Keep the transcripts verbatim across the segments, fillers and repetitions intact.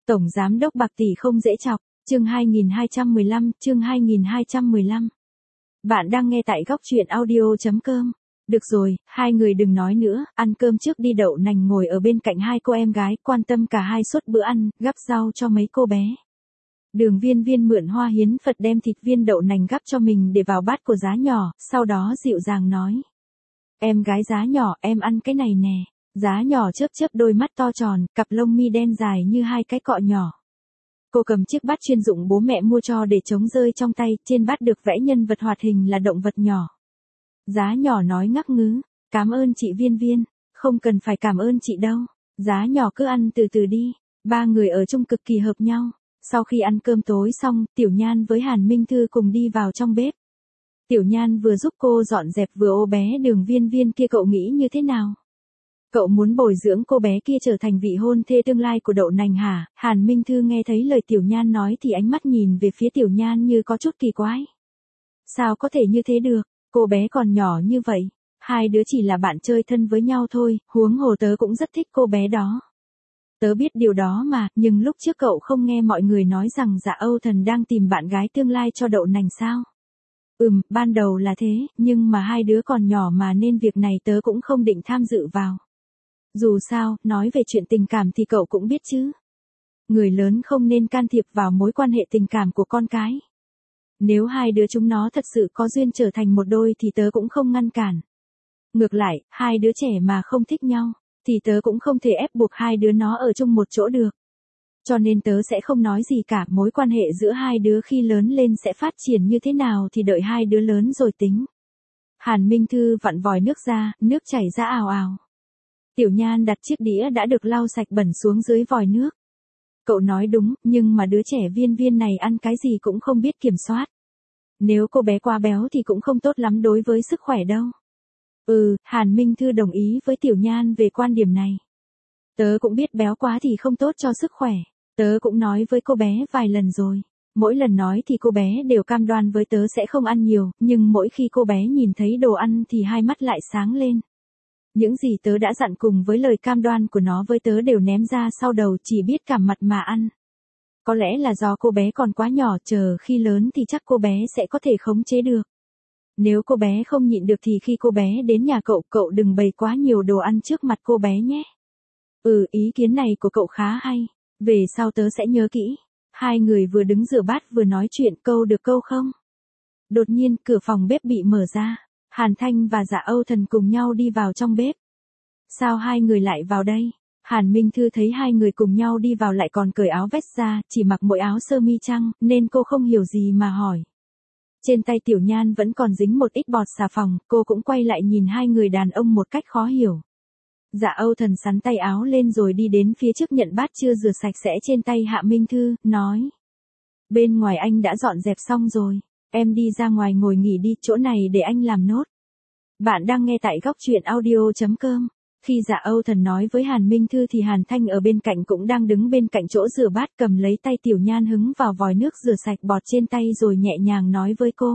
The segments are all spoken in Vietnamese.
Tổng giám đốc bạc tỷ không dễ chọc, chương hai nghìn hai trăm mười lăm, chương hai nghìn hai trăm mười lăm. Bạn đang nghe tại góc truyện audio.com. Được rồi, hai người đừng nói nữa, ăn cơm trước đi. Đậu Nành ngồi ở bên cạnh hai cô em gái, quan tâm cả hai suốt bữa ăn, gắp rau cho mấy cô bé. Đường Viên Viên mượn Hoa Hiến Phật đem thịt viên đậu nành gắp cho mình để vào bát của Giá Nhỏ, sau đó dịu dàng nói. Em gái Giá Nhỏ, em ăn cái này nè. Giá Nhỏ chớp chớp đôi mắt to tròn, cặp lông mi đen dài như hai cái cọ nhỏ. Cô cầm chiếc bát chuyên dụng bố mẹ mua cho để chống rơi trong tay, trên bát được vẽ nhân vật hoạt hình là động vật nhỏ. Giá Nhỏ nói ngắc ngứ, cảm ơn chị Viên Viên, không cần phải cảm ơn chị đâu. Giá Nhỏ cứ ăn từ từ đi, ba người ở chung cực kỳ hợp nhau. Sau khi ăn cơm tối xong, Tiểu Nhan với Hàn Minh Thư cùng đi vào trong bếp. Tiểu Nhan vừa giúp cô dọn dẹp vừa ô bé Đường Viên Viên kia, cậu nghĩ như thế nào? Cậu muốn bồi dưỡng cô bé kia trở thành vị hôn thê tương lai của Đậu Nành hả? Hàn Minh Thư nghe thấy lời Tiểu Nhan nói thì ánh mắt nhìn về phía Tiểu Nhan như có chút kỳ quái. Sao có thể như thế được, cô bé còn nhỏ như vậy, hai đứa chỉ là bạn chơi thân với nhau thôi, huống hồ tớ cũng rất thích cô bé đó. Tớ biết điều đó mà, nhưng lúc trước cậu không nghe mọi người nói rằng Dạ Âu Thần đang tìm bạn gái tương lai cho Đậu Nành sao? Ừm, ban đầu là thế, nhưng mà hai đứa còn nhỏ mà nên việc này tớ cũng không định tham dự vào. Dù sao, nói về chuyện tình cảm thì cậu cũng biết chứ. Người lớn không nên can thiệp vào mối quan hệ tình cảm của con cái. Nếu hai đứa chúng nó thật sự có duyên trở thành một đôi thì tớ cũng không ngăn cản. Ngược lại, hai đứa trẻ mà không thích nhau, thì tớ cũng không thể ép buộc hai đứa nó ở chung một chỗ được. Cho nên tớ sẽ không nói gì cả, mối quan hệ giữa hai đứa khi lớn lên sẽ phát triển như thế nào thì đợi hai đứa lớn rồi tính. Hàn Minh Thư vặn vòi nước ra, nước chảy ra ào ào. Tiểu Nhan đặt chiếc đĩa đã được lau sạch bẩn xuống dưới vòi nước. Cậu nói đúng, nhưng mà đứa trẻ Viên Viên này ăn cái gì cũng không biết kiểm soát. Nếu cô bé quá béo thì cũng không tốt lắm đối với sức khỏe đâu. Ừ, Hàn Minh Thư đồng ý với Tiểu Nhan về quan điểm này. Tớ cũng biết béo quá thì không tốt cho sức khỏe. Tớ cũng nói với cô bé vài lần rồi. Mỗi lần nói thì cô bé đều cam đoan với tớ sẽ không ăn nhiều, nhưng mỗi khi cô bé nhìn thấy đồ ăn thì hai mắt lại sáng lên. Những gì tớ đã dặn cùng với lời cam đoan của nó với tớ đều ném ra sau đầu, chỉ biết cằm mặt mà ăn. Có lẽ là do cô bé còn quá nhỏ, chờ khi lớn thì chắc cô bé sẽ có thể khống chế được. Nếu cô bé không nhịn được thì khi cô bé đến nhà cậu, cậu đừng bày quá nhiều đồ ăn trước mặt cô bé nhé. Ừ, ý kiến này của cậu khá hay. Về sau tớ sẽ nhớ kỹ. Hai người vừa đứng rửa bát vừa nói chuyện, câu được câu không. Đột nhiên, cửa phòng bếp bị mở ra. Hàn Thanh và Dạ Âu Thần cùng nhau đi vào trong bếp. Sao hai người lại vào đây? Hàn Minh Thư thấy hai người cùng nhau đi vào lại còn cởi áo vest ra, chỉ mặc mỗi áo sơ mi trắng, nên cô không hiểu gì mà hỏi. Trên tay Tiểu Nhan vẫn còn dính một ít bọt xà phòng, cô cũng quay lại nhìn hai người đàn ông một cách khó hiểu. Dạ Âu Thần sắn tay áo lên rồi đi đến phía trước nhận bát chưa rửa sạch sẽ trên tay Hạ Minh Thư, nói. Bên ngoài anh đã dọn dẹp xong rồi, em đi ra ngoài ngồi nghỉ đi, chỗ này để anh làm nốt. Bạn đang nghe tại góc truyện audio.com. Khi Dạ Âu Thần nói với Hàn Minh Thư thì Hàn Thanh ở bên cạnh cũng đang đứng bên cạnh chỗ rửa bát, cầm lấy tay Tiểu Nhan hứng vào vòi nước rửa sạch bọt trên tay rồi nhẹ nhàng nói với cô.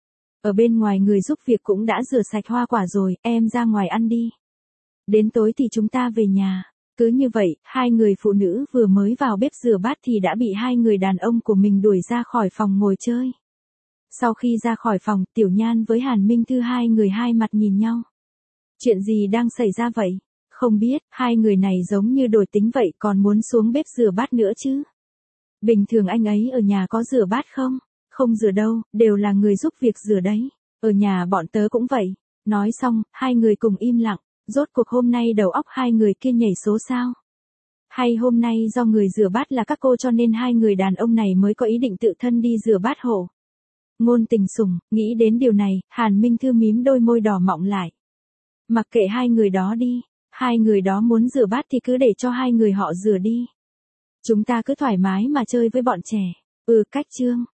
Ở bên ngoài người giúp việc cũng đã rửa sạch hoa quả rồi, em ra ngoài ăn đi. Đến tối thì chúng ta về nhà. Cứ như vậy, hai người phụ nữ vừa mới vào bếp rửa bát thì đã bị hai người đàn ông của mình đuổi ra khỏi phòng ngồi chơi. Sau khi ra khỏi phòng, Tiểu Nhan với Hàn Minh Thư hai người hai mặt nhìn nhau. Chuyện gì đang xảy ra vậy? Không biết, hai người này giống như đổi tính vậy, còn muốn xuống bếp rửa bát nữa chứ. Bình thường anh ấy ở nhà có rửa bát không? Không rửa đâu, đều là người giúp việc rửa đấy. Ở nhà bọn tớ cũng vậy. Nói xong, hai người cùng im lặng. Rốt cuộc hôm nay đầu óc hai người kia nhảy số sao? Hay hôm nay do người rửa bát là các cô cho nên hai người đàn ông này mới có ý định tự thân đi rửa bát hộ? Ngôn Tình Sủng, nghĩ đến điều này, Hàn Minh Thư mím đôi môi đỏ mọng lại. Mặc kệ hai người đó đi, hai người đó muốn rửa bát thì cứ để cho hai người họ rửa đi. Chúng ta cứ thoải mái mà chơi với bọn trẻ. Ừ, cách chương.